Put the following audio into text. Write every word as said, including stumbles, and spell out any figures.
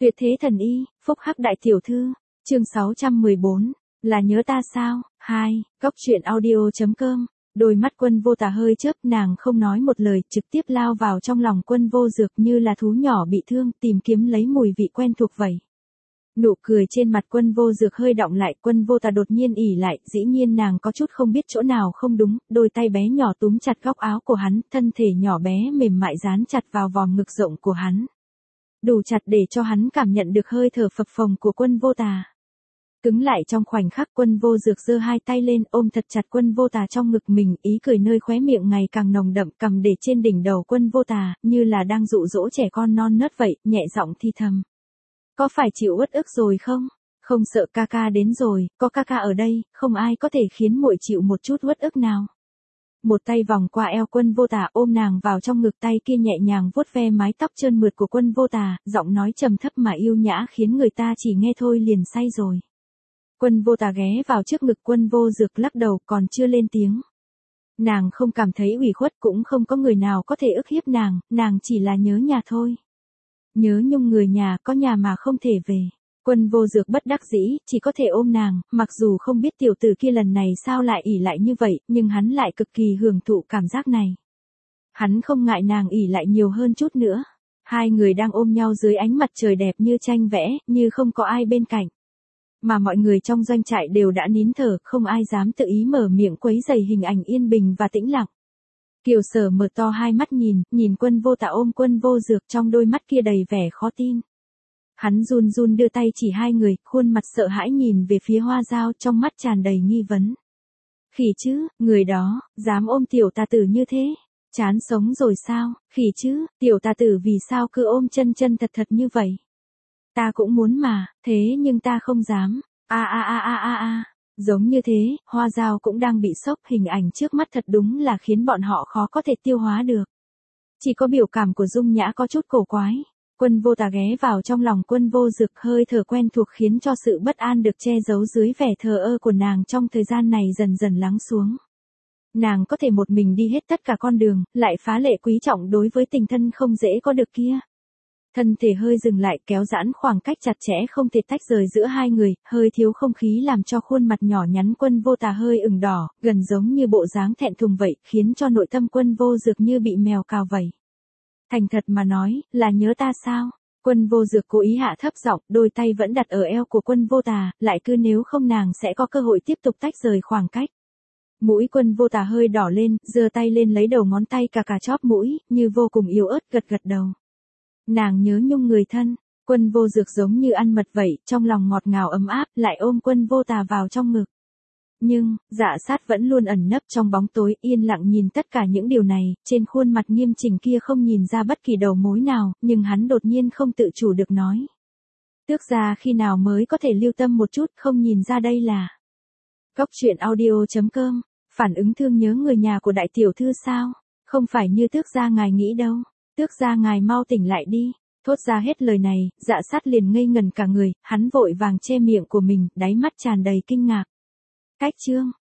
Tuyệt thế thần y, phúc hắc đại tiểu thư, chương sáu trăm mười bốn, là nhớ ta sao? hai, góc truyện audio.com, đôi mắt Quân Vô Tà hơi chớp, nàng không nói một lời, trực tiếp lao vào trong lòng Quân Vô Dược như là thú nhỏ bị thương, tìm kiếm lấy mùi vị quen thuộc vậy. Nụ cười trên mặt Quân Vô Dược hơi đọng lại, Quân Vô Tà đột nhiên ỉ lại, dĩ nhiên nàng có chút không biết chỗ nào không đúng, đôi tay bé nhỏ túm chặt góc áo của hắn, thân thể nhỏ bé mềm mại dán chặt vào vòng ngực rộng của hắn. Đủ chặt để cho hắn cảm nhận được hơi thở phập phồng của Quân Vô Tà. Cứng lại trong khoảnh khắc, Quân Vô Dược giơ hai tay lên ôm thật chặt Quân Vô Tà trong ngực mình, ý cười nơi khóe miệng ngày càng nồng đậm, cầm để trên đỉnh đầu Quân Vô Tà, như là đang dụ dỗ trẻ con non nớt vậy, nhẹ giọng thi thầm. Có phải chịu uất ức rồi không? Không sợ ca ca đến rồi, có ca ca ở đây, không ai có thể khiến muội chịu một chút uất ức nào. Một tay vòng qua eo Quân Vô Tà ôm nàng vào trong ngực, tay kia nhẹ nhàng vuốt ve mái tóc trơn mượt của Quân Vô Tà, giọng nói trầm thấp mà yêu nhã khiến người ta chỉ nghe thôi liền say rồi. Quân Vô Tà ghé vào trước ngực Quân Vô Dược, lắc đầu, còn chưa lên tiếng. Nàng không cảm thấy ủy khuất, cũng không có người nào có thể ức hiếp nàng, nàng chỉ là nhớ nhà thôi. Nhớ nhung người nhà, có nhà mà không thể về. Quân Vô Dược bất đắc dĩ, chỉ có thể ôm nàng, mặc dù không biết tiểu tử kia lần này sao lại ỉ lại như vậy, nhưng hắn lại cực kỳ hưởng thụ cảm giác này. Hắn không ngại nàng ỉ lại nhiều hơn chút nữa. Hai người đang ôm nhau dưới ánh mặt trời đẹp như tranh vẽ, như không có ai bên cạnh. Mà mọi người trong doanh trại đều đã nín thở, không ai dám tự ý mở miệng quấy rầy hình ảnh yên bình và tĩnh lặng. Kiều Sở mở to hai mắt nhìn, nhìn Quân Vô Tà ôm Quân Vô Dược, trong đôi mắt kia đầy vẻ khó tin. Hắn run run đưa tay chỉ hai người, khuôn mặt sợ hãi nhìn về phía Hoa Dao, trong mắt tràn đầy nghi vấn. Khỉ chứ, người đó, dám ôm tiểu tà tử như thế? Chán sống rồi sao? Khỉ chứ, tiểu tà tử vì sao cứ ôm chân chân thật thật như vậy? Ta cũng muốn mà, thế nhưng ta không dám. A a a a a a. Giống như thế, Hoa Dao cũng đang bị sốc, hình ảnh trước mắt thật đúng là khiến bọn họ khó có thể tiêu hóa được. Chỉ có biểu cảm của Dung Nhã có chút cổ quái. Quân Vô Tà ghé vào trong lòng Quân Vô Dược, hơi thở quen thuộc khiến cho sự bất an được che giấu dưới vẻ thờ ơ của nàng trong thời gian này dần dần lắng xuống. Nàng có thể một mình đi hết tất cả con đường, lại phá lệ quý trọng đối với tình thân không dễ có được kia. Thân thể hơi dừng lại, kéo giãn khoảng cách chặt chẽ không thể tách rời giữa hai người, hơi thiếu không khí làm cho khuôn mặt nhỏ nhắn Quân Vô Tà hơi ửng đỏ, gần giống như bộ dáng thẹn thùng vậy, khiến cho nội tâm Quân Vô Dược như bị mèo cào vậy. Thành thật mà nói, là nhớ ta sao? Quân Vô Dược cố ý hạ thấp giọng, đôi tay vẫn đặt ở eo của Quân Vô Tà, lại cứ nếu không nàng sẽ có cơ hội tiếp tục tách rời khoảng cách. Mũi Quân Vô Tà hơi đỏ lên, giơ tay lên lấy đầu ngón tay cà cà chóp mũi, như vô cùng yếu ớt gật gật đầu. Nàng nhớ nhung người thân. Quân Vô Dược giống như ăn mật vậy, trong lòng ngọt ngào ấm áp, lại ôm Quân Vô Tà vào trong ngực. Nhưng, Dạ Sát vẫn luôn ẩn nấp trong bóng tối, yên lặng nhìn tất cả những điều này, trên khuôn mặt nghiêm chỉnh kia không nhìn ra bất kỳ đầu mối nào, nhưng hắn đột nhiên không tự chủ được nói. Tước gia khi nào mới có thể lưu tâm một chút, không nhìn ra đây là. Góc truyện audio.com, phản ứng thương nhớ người nhà của đại tiểu thư sao? Không phải như Tước gia ngài nghĩ đâu. Tước gia ngài mau tỉnh lại đi. Thốt ra hết lời này, Dạ Sát liền ngây ngần cả người, hắn vội vàng che miệng của mình, đáy mắt tràn đầy kinh ngạc. Cách chương